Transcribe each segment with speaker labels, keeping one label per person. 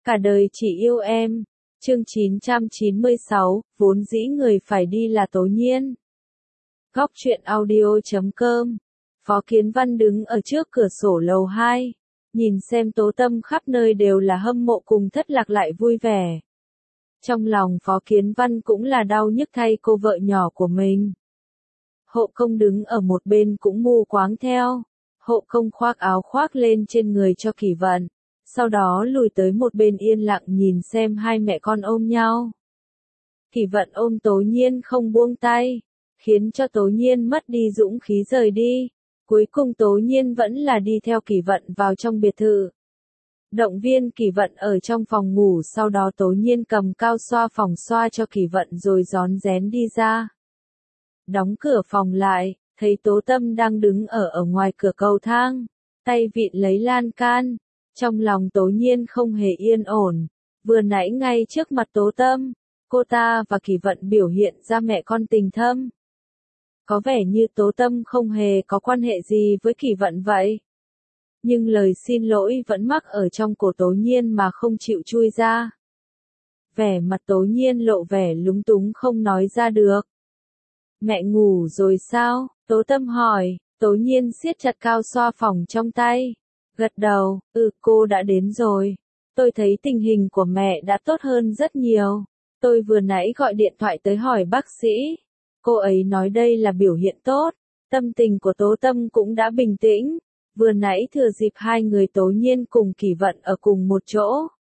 Speaker 1: Cả đời chỉ yêu em. Chương 996, vốn dĩ người phải đi là Tố Nhiên. Góc truyện audio.com. Phó Kiến Văn đứng ở trước cửa sổ lầu 2, nhìn xem Tố Tâm khắp nơi đều là hâm mộ cùng thất lạc lại vui vẻ. Trong lòng Phó Kiến Văn cũng là đau nhức thay cô vợ nhỏ của mình. Hộ công đứng ở một bên cũng mù quáng theo. Hộ công khoác áo khoác lên trên người cho Kỷ Vận, sau đó lùi tới một bên yên lặng nhìn xem hai mẹ con ôm nhau. Kỷ Vận ôm Tố Nhiên không buông tay, khiến cho Tố Nhiên mất đi dũng khí rời đi. Cuối cùng Tố Nhiên vẫn là đi theo Kỷ Vận vào trong biệt thự. Động viên Kỷ Vận ở trong phòng ngủ, sau đó Tố Nhiên cầm cao xoa phòng xoa cho Kỷ Vận rồi rón rén đi ra. Đóng cửa phòng lại, thấy Tố Tâm đang đứng ở ngoài cửa cầu thang, tay vịn lấy lan can. Trong lòng Tố Nhiên không hề yên ổn. Vừa nãy ngay trước mặt Tố Tâm, cô ta và Kỷ Vận biểu hiện ra mẹ con tình thâm. Có vẻ như Tố Tâm không hề có quan hệ gì với Kỷ Vận vậy. Nhưng lời xin lỗi vẫn mắc ở trong cổ Tố Nhiên mà không chịu chui ra. Vẻ mặt Tố Nhiên lộ vẻ lúng túng không nói ra được. Mẹ ngủ rồi sao? Tố Tâm hỏi. Tố Nhiên siết chặt cao xoa phòng trong tay. Gật đầu, cô đã đến rồi. Tôi thấy tình hình của mẹ đã tốt hơn rất nhiều. Tôi vừa nãy gọi điện thoại tới hỏi bác sĩ. Cô ấy nói đây là biểu hiện tốt. Tâm tình của Tố Tâm cũng đã bình tĩnh. Vừa nãy thừa dịp hai người Tố Nhiên cùng Kỷ Vận ở cùng một chỗ.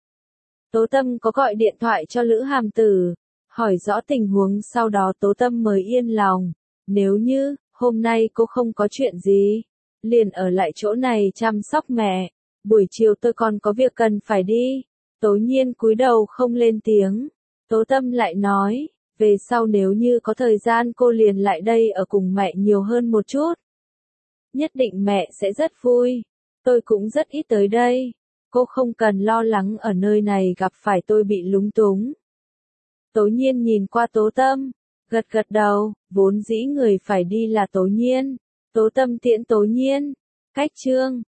Speaker 1: Tố Tâm có gọi điện thoại cho Lữ Hàm Tử, hỏi rõ tình huống, sau đó Tố Tâm mới yên lòng. Nếu như, hôm nay cô không có chuyện gì, liền ở lại chỗ này chăm sóc mẹ. Buổi chiều tôi còn có việc cần phải đi. Tố Nhiên cúi đầu không lên tiếng. Tố Tâm lại nói, về sau nếu như có thời gian cô liền lại đây ở cùng mẹ nhiều hơn một chút. Nhất định mẹ sẽ rất vui. Tôi cũng rất ít tới đây. Cô không cần lo lắng ở nơi này gặp phải tôi bị lúng túng. Tố Nhiên nhìn qua Tố Tâm, gật gật đầu, vốn dĩ người phải đi là Tố Nhiên. Tố Tâm tiễn Tố Nhiên. Cách chương